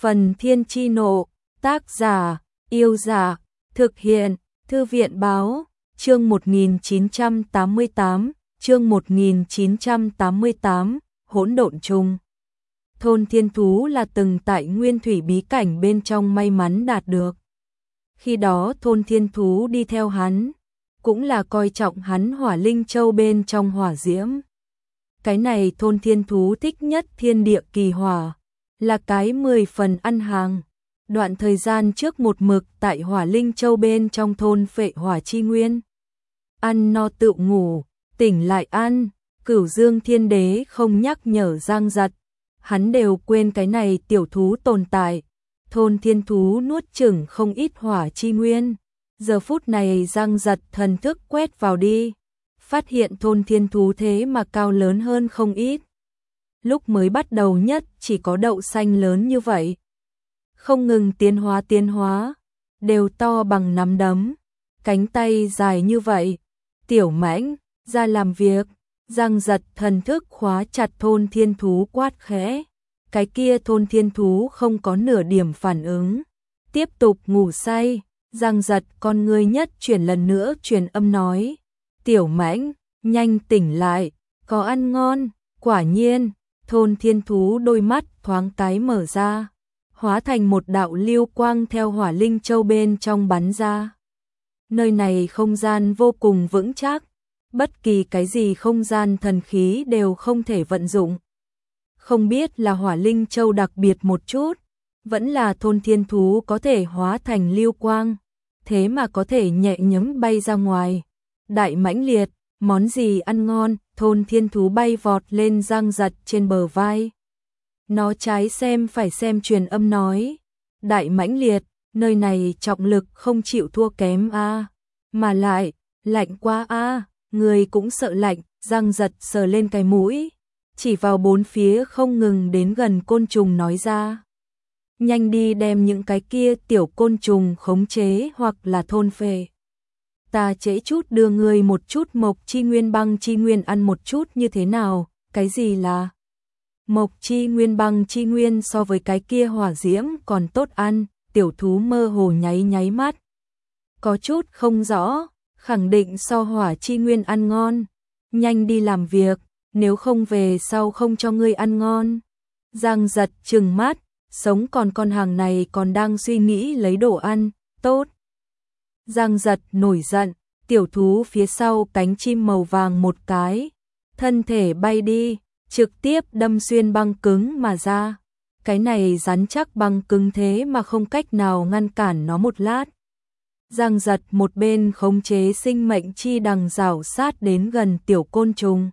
Phần Thiên Chi Nộ, tác giả, Yêu Giả, thực hiện, Thư viện Báo, chương 1988, Hỗn Độn Trùng. Thôn Thiên Thú là từng tại nguyên thủy bí cảnh bên trong may mắn đạt được. Khi đó Thôn Thiên Thú đi theo hắn, cũng là coi trọng hắn Hỏa Linh Châu bên trong hỏa diễm. Cái này Thôn Thiên Thú thích nhất thiên địa kỳ hỏa, là cái 10 phần ăn hàng. Đoạn thời gian trước một mực tại Hỏa Linh Châu bên trong thôn phệ hỏa chi nguyên. Ăn no tự ngủ, tỉnh lại ăn, Cửu Dương Thiên Đế không nhắc nhở Giang Giật, hắn đều quên cái này tiểu thú tồn tại. Thôn Thiên Thú nuốt chửng không ít hỏa chi nguyên. Giờ phút này Giang Giật thần thức quét vào đi, phát hiện Thôn Thiên Thú thế mà cao lớn hơn không ít. Lúc mới bắt đầu nhất chỉ có đậu xanh lớn như vậy, không ngừng tiến hóa, đều to bằng nắm đấm, cánh tay dài như vậy. Tiểu Mãnh, ra làm việc. Giang Giật thần thức khóa chặt Thôn Thiên Thú quát khẽ. Cái kia Thôn Thiên Thú không có nửa điểm phản ứng, tiếp tục ngủ say. Giang Giật con ngươi nhất chuyển lần nữa truyền âm nói, Tiểu Mãnh, nhanh tỉnh lại, có ăn ngon. Quả nhiên, Thôn Thiên Thú đôi mắt thoáng cái mở ra, hóa thành một đạo lưu quang theo Hỏa Linh Châu bên trong bắn ra. Nơi này không gian vô cùng vững chắc, bất kỳ cái gì không gian thần khí đều không thể vận dụng. Không biết là Hỏa Linh Châu đặc biệt một chút, vẫn là Thôn Thiên Thú có thể hóa thành lưu quang, thế mà có thể nhẹ nhõm bay ra ngoài. Đại mãnh liệt, món gì ăn ngon? Thôn Thiên Thú bay vọt lên Giang Giật trên bờ vai. Nó trái xem phải xem truyền âm nói, đại mãnh liệt, nơi này trọng lực không chịu thua kém a, mà lại lạnh quá a, người cũng sợ lạnh. Giang Giật sờ lên cái mũi, chỉ vào bốn phía không ngừng đến gần côn trùng nói ra, nhanh đi đem những cái kia tiểu côn trùng khống chế hoặc là thôn phệ. Ta trễ chút đưa người một chút mộc chi nguyên băng chi nguyên ăn một chút như thế nào? Cái gì là mộc chi nguyên băng chi nguyên? So với cái kia hỏa diễm còn tốt ăn. Tiểu thú mơ hồ nháy mắt, có chút không rõ, khẳng định so hỏa chi nguyên ăn ngon. Nhanh đi làm việc, nếu không về sau không cho ngươi ăn ngon. Giang Giật trừng mắt, sống còn con hàng này còn đang suy nghĩ lấy đồ ăn, tốt. Giang Giật nổi giận, tiểu thú phía sau cánh chim màu vàng một cái, thân thể bay đi, trực tiếp đâm xuyên băng cứng mà ra. Cái này rắn chắc băng cứng thế mà không cách nào ngăn cản nó một lát. Giang Giật một bên khống chế sinh mệnh chi đằng rảo sát đến gần tiểu côn trùng,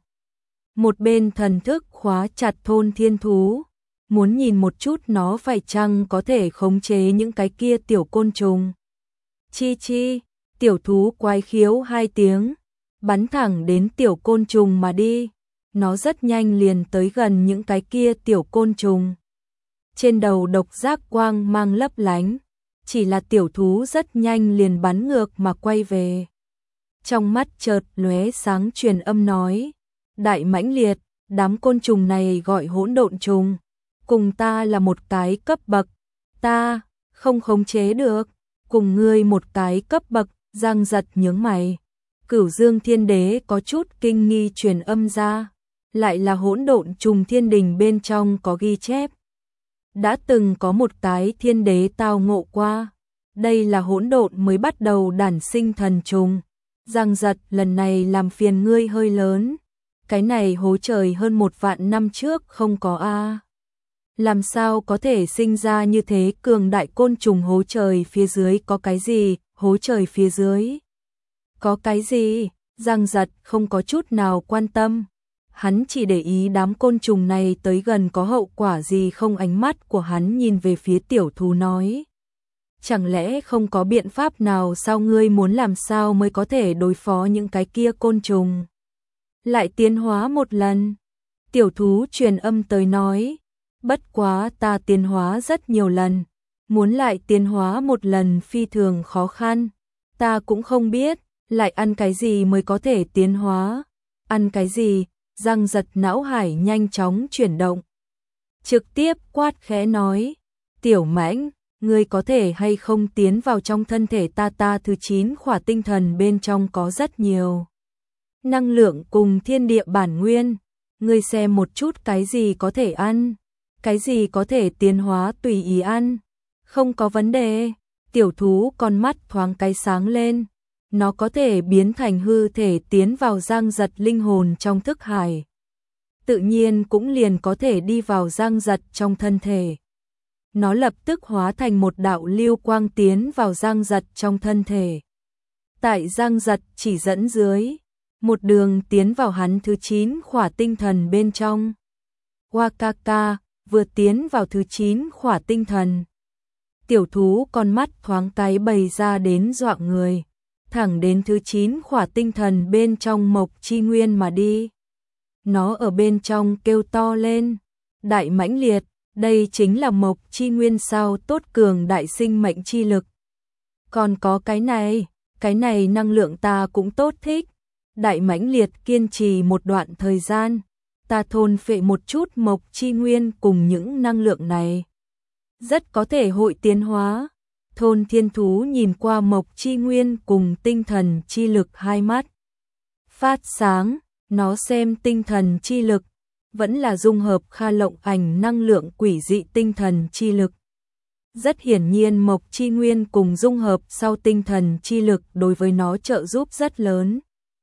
một bên thần thức khóa chặt Thôn Thiên Thú, muốn nhìn một chút nó phải chăng có thể khống chế những cái kia tiểu côn trùng. Chi chi, tiểu thú quái khiếu hai tiếng, bắn thẳng đến tiểu côn trùng mà đi. Nó rất nhanh liền tới gần những cái kia tiểu côn trùng. Trên đầu độc giác quang mang lấp lánh, chỉ là tiểu thú rất nhanh liền bắn ngược mà quay về. Trong mắt chợt lóe sáng truyền âm nói, đại mãnh liệt, đám côn trùng này gọi hỗn độn trùng, cùng ta là một cái cấp bậc, ta không khống chế được, cùng ngươi một cái cấp bậc. Giang Giật nhướng mày, Cửu Dương Thiên Đế có chút kinh nghi truyền âm ra, lại là hỗn độn trùng thiên đình bên trong có ghi chép. Đã từng có một cái thiên đế tao ngộ qua, đây là hỗn độn mới bắt đầu đản sinh thần trùng. Giang Giật, lần này làm phiền ngươi hơi lớn, cái này hố trời hơn 1 vạn năm trước không có a. Làm sao có thể sinh ra như thế cường đại côn trùng? Hố trời phía dưới có cái gì? Hố trời phía dưới có cái gì? Giang Giật không có chút nào quan tâm, hắn chỉ để ý đám côn trùng này tới gần có hậu quả gì không. Ánh mắt của hắn nhìn về phía tiểu thú nói, chẳng lẽ không có biện pháp nào sao? Ngươi muốn làm sao mới có thể đối phó những cái kia côn trùng? Lại tiến hóa một lần. Tiểu thú truyền âm tới nói, bất quá ta tiến hóa rất nhiều lần, muốn lại tiến hóa một lần phi thường khó khăn. Ta cũng không biết lại ăn cái gì mới có thể tiến hóa. Ăn cái gì? Giang Giật não hải nhanh chóng chuyển động, trực tiếp quát khẽ nói, Tiểu Mãnh, ngươi có thể hay không tiến vào trong thân thể ta thứ 9 khỏa tinh thần bên trong có rất nhiều năng lượng cùng thiên địa bản nguyên, ngươi xem một chút cái gì có thể ăn, cái gì có thể tiến hóa tùy ý ăn, không có vấn đề. Tiểu thú con mắt thoáng cái sáng lên, nó có thể biến thành hư thể tiến vào Giang Giật linh hồn trong thức hải, tự nhiên cũng liền có thể đi vào Giang Giật trong thân thể. Nó lập tức hóa thành một đạo lưu quang tiến vào Giang Giật trong thân thể. Tại Giang Giật chỉ dẫn dưới, một đường tiến vào hắn thứ 9 khỏa tinh thần bên trong. Wakaka vừa tiến vào thứ 9 khỏa tinh thần. Tiểu thú con mắt thoáng cái bày ra đến dọa người, thẳng đến thứ 9 khỏa tinh thần bên trong Mộc Chi Nguyên mà đi. Nó ở bên trong kêu to lên, đại mãnh liệt, đây chính là Mộc Chi Nguyên sao, tốt cường đại sinh mệnh chi lực. Còn có cái này năng lượng ta cũng tốt thích. Đại mãnh liệt kiên trì một đoạn thời gian, ta thôn phệ một chút Mộc Chi Nguyên cùng những năng lượng này. Rất có thể hội tiến hóa. Thôn thiên thú nhìn qua Mộc Chi Nguyên cùng tinh thần chi lực, hai mắt phát sáng, nó xem tinh thần chi lực, vẫn là dung hợp Kha Lộng Ảnh năng lượng quỷ dị tinh thần chi lực. Rất hiển nhiên Mộc Chi Nguyên cùng dung hợp sau tinh thần chi lực đối với nó trợ giúp rất lớn.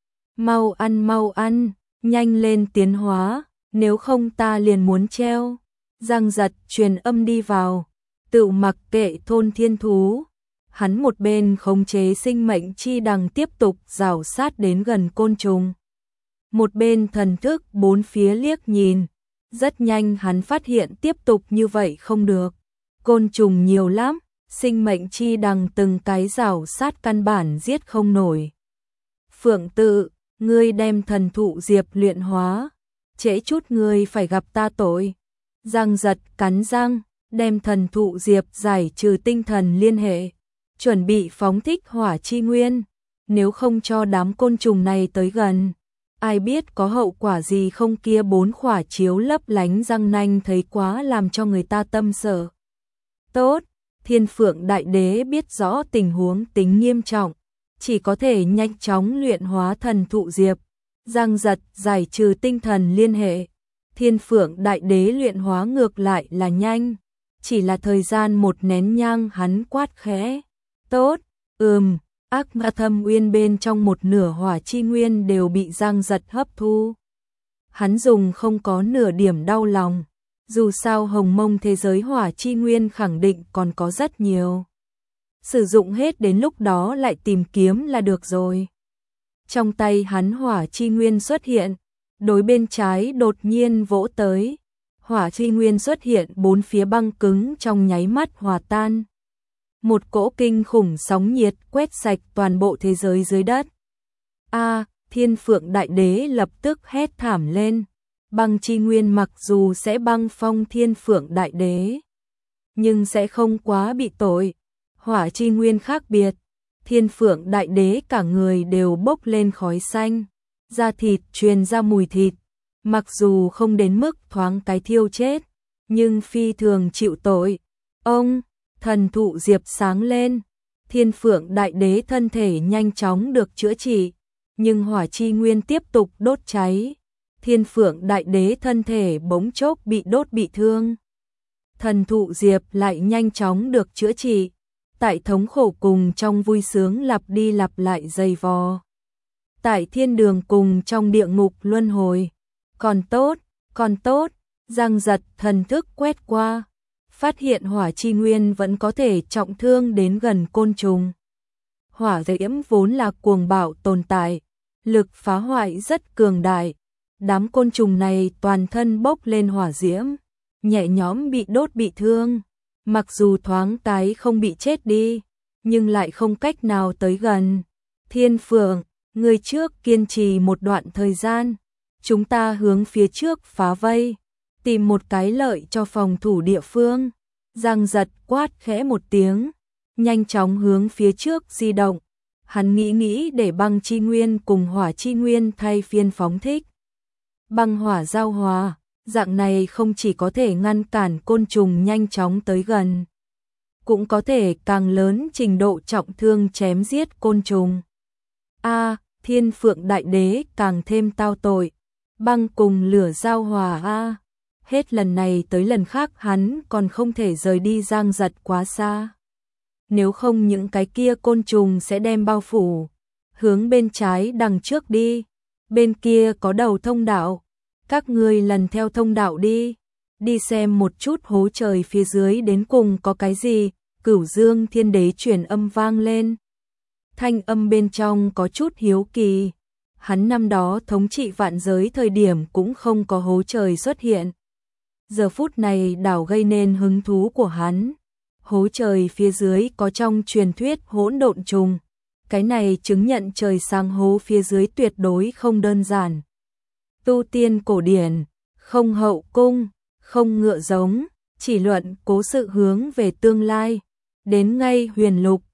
Mau ăn, nhanh lên tiến hóa, nếu không ta liền muốn treo. Giang Giật truyền âm đi vào, tự mặc kệ thôn thiên thú. Hắn một bên khống chế sinh mệnh chi đằng tiếp tục rào sát đến gần côn trùng, một bên thần thức bốn phía liếc nhìn. Rất nhanh hắn phát hiện tiếp tục như vậy không được. Côn trùng nhiều lắm, sinh mệnh chi đằng từng cái rào sát căn bản giết không nổi. Phượng Tự, ngươi đem thần thụ diệp luyện hóa, trễ chút ngươi phải gặp ta tội. Giang Giật cắn răng, đem thần thụ diệp giải trừ tinh thần liên hệ, chuẩn bị phóng thích hỏa chi nguyên, nếu không cho đám côn trùng này tới gần, ai biết có hậu quả gì không. Kia 4 khỏa chiếu lấp lánh răng nanh thấy quá làm cho người ta tâm sợ. Tốt, Thiên Phượng Đại Đế biết rõ tình huống tính nghiêm trọng, chỉ có thể nhanh chóng luyện hóa thần thụ diệp. Giang Giật giải trừ tinh thần liên hệ, Thiên Phượng Đại Đế luyện hóa ngược lại là nhanh, chỉ là thời gian một nén nhang. Hắn quát khẽ, tốt, ác ma thâm uyên bên trong một nửa hỏa chi nguyên đều bị Giang Giật hấp thu. Hắn dùng không có nửa điểm đau lòng, dù sao hồng mông thế giới hỏa chi nguyên khẳng định còn có rất nhiều. Sử dụng hết đến lúc đó lại tìm kiếm là được rồi. Trong tay hắn hỏa chi nguyên xuất hiện, đối bên trái đột nhiên vỗ tới. Hỏa chi nguyên xuất hiện, bốn phía băng cứng trong nháy mắt hòa tan. Một cỗ kinh khủng sóng nhiệt quét sạch toàn bộ thế giới dưới đất. Thiên Phượng Đại Đế lập tức hét thảm lên. Băng chi nguyên mặc dù sẽ băng phong Thiên Phượng Đại Đế, nhưng sẽ không quá bị tội. Hỏa chi nguyên khác biệt, Thiên Phượng Đại Đế cả người đều bốc lên khói xanh, da thịt truyền ra mùi thịt, mặc dù không đến mức thoáng cái thiêu chết, nhưng phi thường chịu tội. Ông, thần thụ diệp sáng lên, Thiên Phượng Đại Đế thân thể nhanh chóng được chữa trị, nhưng hỏa chi nguyên tiếp tục đốt cháy. Thiên Phượng Đại Đế thân thể bỗng chốc bị đốt bị thương. Thần thụ diệp lại nhanh chóng được chữa trị, tại thống khổ cùng trong vui sướng lặp đi lặp lại dày vò. Tại thiên đường cùng trong địa ngục luân hồi. Còn tốt, Giang Giật thần thức quét qua, phát hiện hỏa chi nguyên vẫn có thể trọng thương đến gần côn trùng. Hỏa diễm vốn là cuồng bạo tồn tại, lực phá hoại rất cường đại. Đám côn trùng này toàn thân bốc lên hỏa diễm, nhẹ nhõm bị đốt bị thương. Mặc dù thoáng cái không bị chết đi, nhưng lại không cách nào tới gần. Thiên Phượng, người trước kiên trì một đoạn thời gian, chúng ta hướng phía trước phá vây, tìm một cái lợi cho phòng thủ địa phương. Giang Giật quát khẽ một tiếng, nhanh chóng hướng phía trước di động. Hắn nghĩ để băng chi nguyên cùng hỏa chi nguyên thay phiên phóng thích. Băng hỏa giao hòa, Dạng này không chỉ có thể ngăn cản côn trùng nhanh chóng tới gần, cũng có thể càng lớn trình độ trọng thương chém giết côn trùng. Thiên Phượng Đại Đế càng thêm tao tội, băng cùng lửa giao hòa hết lần này tới lần khác hắn còn không thể rời đi Giang Giật quá xa. Nếu không những cái kia côn trùng sẽ đem bao phủ, hướng bên trái đằng trước đi, bên kia có đầu thông đạo, các ngươi lần theo thông đạo đi xem một chút hố trời phía dưới đến cùng có cái gì. Cửu Dương Thiên Đế truyền âm vang lên. Thanh âm bên trong có chút hiếu kỳ. Hắn năm đó thống trị vạn giới thời điểm cũng không có hố trời xuất hiện. Giờ phút này đảo gây nên hứng thú của hắn. Hố trời phía dưới có trong truyền thuyết hỗn độn trùng. Cái này chứng nhận trời sang hố phía dưới tuyệt đối không đơn giản. Tu tiên cổ điển, không hậu cung, không ngựa giống, chỉ luận cố sự hướng về tương lai. Đến ngay huyền lục,